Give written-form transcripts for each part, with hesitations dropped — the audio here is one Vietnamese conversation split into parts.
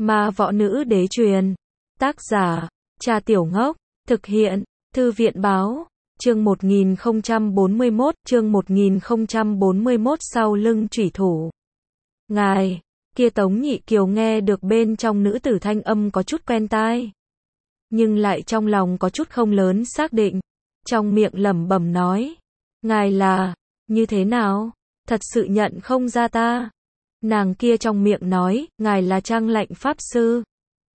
Ma Võ Nữ Đế truyền. Tác giả, Cha Tiểu Ngốc. Thực hiện, Thư viện báo. Chương 1041, chương 1041 sau lưng chủy thủ. Ngài, kia Tống Nhị Kiều nghe được bên trong nữ tử thanh âm có chút quen tai. Nhưng lại trong lòng có chút không lớn xác định. Trong miệng lẩm bẩm nói. Ngài là, như thế nào? Thật sự nhận không ra ta. Nàng kia trong miệng nói, ngài là Trang Lạnh Pháp Sư.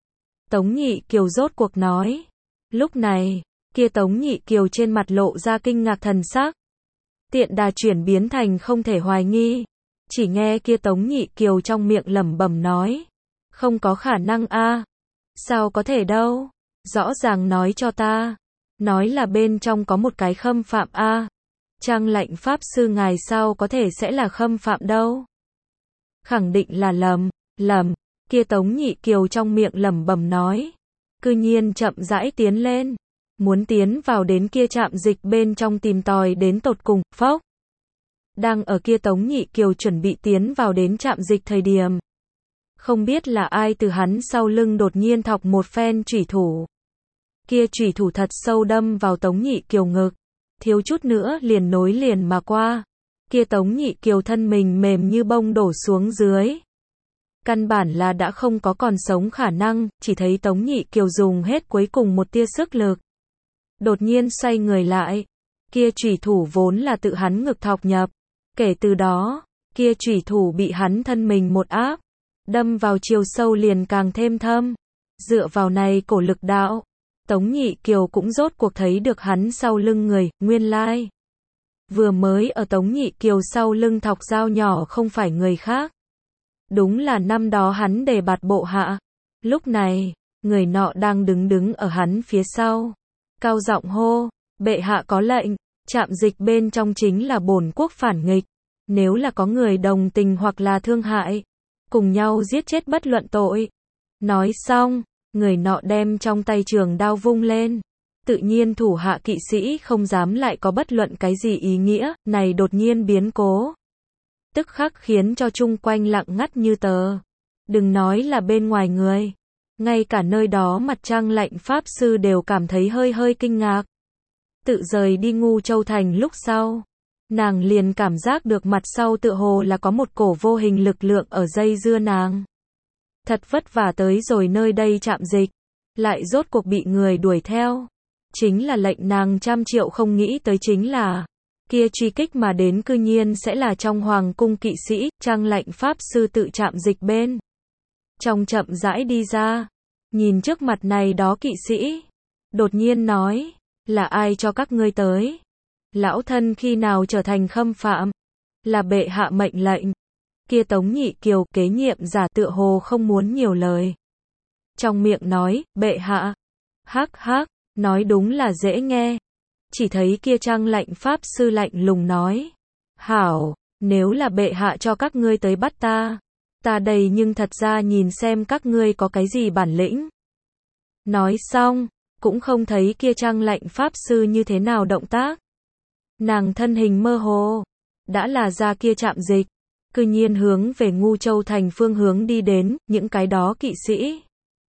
Tống Nhị Kiều rốt cuộc nói. Lúc này, kia Tống Nhị Kiều trên mặt lộ ra kinh ngạc thần sắc. Tiện đà chuyển biến thành không thể hoài nghi. Chỉ nghe kia Tống Nhị Kiều trong miệng lẩm bẩm nói. Không có khả năng a. Sao có thể đâu? Rõ ràng nói cho ta. Nói là bên trong có một cái khâm phạm a. Trang Lạnh Pháp Sư ngài sao có thể sẽ là khâm phạm đâu? Khẳng định là lầm, kia Tống Nhị Kiều trong miệng lẩm bẩm nói. Cư nhiên chậm rãi tiến lên. Muốn tiến vào đến kia trạm dịch bên trong tìm tòi đến tột cùng, phốc. Đang ở kia Tống Nhị Kiều chuẩn bị tiến vào đến trạm dịch thời điểm. Không biết là ai từ hắn sau lưng đột nhiên thọc một phen chủy thủ. Kia chủy thủ thật sâu đâm vào Tống Nhị Kiều ngực. Thiếu chút nữa liền nối liền mà qua. Kia Tống Nhị Kiều thân mình mềm như bông đổ xuống dưới. Căn bản là đã không có còn sống khả năng, chỉ thấy Tống Nhị Kiều dùng hết cuối cùng một tia sức lực. Đột nhiên xoay người lại. Kia chủy thủ vốn là tự hắn ngực thọc nhập. Kể từ đó, kia chủy thủ bị hắn thân mình một áp. Đâm vào chiều sâu liền càng thêm thâm. Dựa vào này cổ lực đạo. Tống Nhị Kiều cũng rốt cuộc thấy được hắn sau lưng người, nguyên lai. Vừa mới ở Tống Nhị Kiều sau lưng thọc dao nhỏ không phải người khác. Đúng là năm đó hắn đề bạt bộ hạ. Lúc này, người nọ đang đứng ở hắn phía sau. Cao giọng hô, bệ hạ có lệnh, trạm dịch bên trong chính là bổn quốc phản nghịch. Nếu là có người đồng tình hoặc là thương hại, cùng nhau giết chết bất luận tội. Nói xong, người nọ đem trong tay trường đao vung lên. Tự nhiên thủ hạ kỵ sĩ không dám lại có bất luận cái gì ý nghĩa, này đột nhiên biến cố. Tức khắc khiến cho chung quanh lặng ngắt như tờ. Đừng nói là bên ngoài người. Ngay cả nơi đó mặt Trang Lạnh Pháp Sư đều cảm thấy hơi kinh ngạc. Tự rời đi Ngu Châu Thành lúc sau. Nàng liền cảm giác được mặt sau tựa hồ là có một cổ vô hình lực lượng ở dây dưa nàng. Thật vất vả tới rồi nơi đây trạm dịch. Lại rốt cuộc bị người đuổi theo. Chính là lệnh nàng trăm triệu không nghĩ tới chính là. Kia truy kích mà đến cư nhiên sẽ là trong hoàng cung kỵ sĩ, Trang Lạnh Pháp Sư tự trạm dịch bên. Trong chậm rãi đi ra. Nhìn trước mặt này đó kỵ sĩ. Đột nhiên nói. Là ai cho các ngươi tới? Lão thân khi nào trở thành khâm phạm? Là bệ hạ mệnh lệnh. Kia Tống Nhị Kiều kế nhiệm giả tựa hồ không muốn nhiều lời. Trong miệng nói, bệ hạ. Hắc hắc, nói đúng là dễ nghe. Chỉ thấy kia Trang Lạnh Pháp Sư lạnh lùng nói. Hảo, nếu là bệ hạ cho các ngươi tới bắt ta. Ta đây nhưng thật ra nhìn xem các ngươi có cái gì bản lĩnh. Nói xong, cũng không thấy kia Trang Lạnh Pháp Sư như thế nào động tác. Nàng thân hình mơ hồ. Đã là ra kia trạm dịch. Cư nhiên hướng về Ngu Châu Thành phương hướng đi đến, những cái đó kỵ sĩ.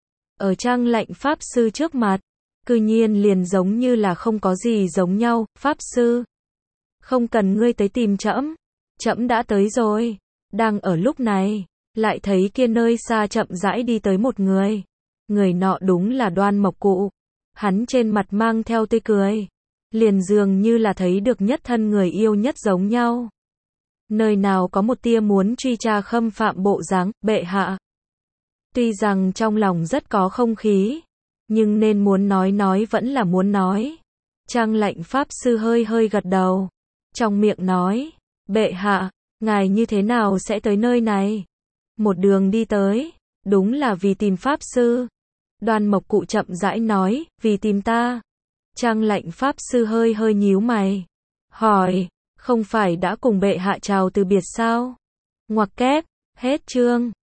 Ở Trang Lạnh Pháp Sư trước mặt. Cư nhiên liền giống như là không có gì giống nhau, Pháp Sư. Không cần ngươi tới tìm trẫm. Trẫm đã tới rồi. Đang ở lúc này, lại thấy kia nơi xa chậm rãi đi tới một người. Người nọ đúng là Đoan Mộc Cụ. Hắn trên mặt mang theo tươi cười. Liền dường như là thấy được nhất thân người yêu nhất giống nhau. Nơi nào có một tia muốn truy tra khâm phạm bộ dáng, bệ hạ. Tuy rằng trong lòng rất có không khí. Nhưng nên muốn nói vẫn là muốn nói. Trang Lạnh Pháp Sư hơi gật đầu. Trong miệng nói. Bệ hạ, ngài như thế nào sẽ tới nơi này? Một đường đi tới. Đúng là vì tìm Pháp Sư. Đoan Mộc Cụ chậm rãi nói. Vì tìm ta. Trang Lạnh Pháp Sư hơi nhíu mày. Hỏi. Không phải đã cùng bệ hạ chào từ biệt sao? Ngoặc kép. Hết chương.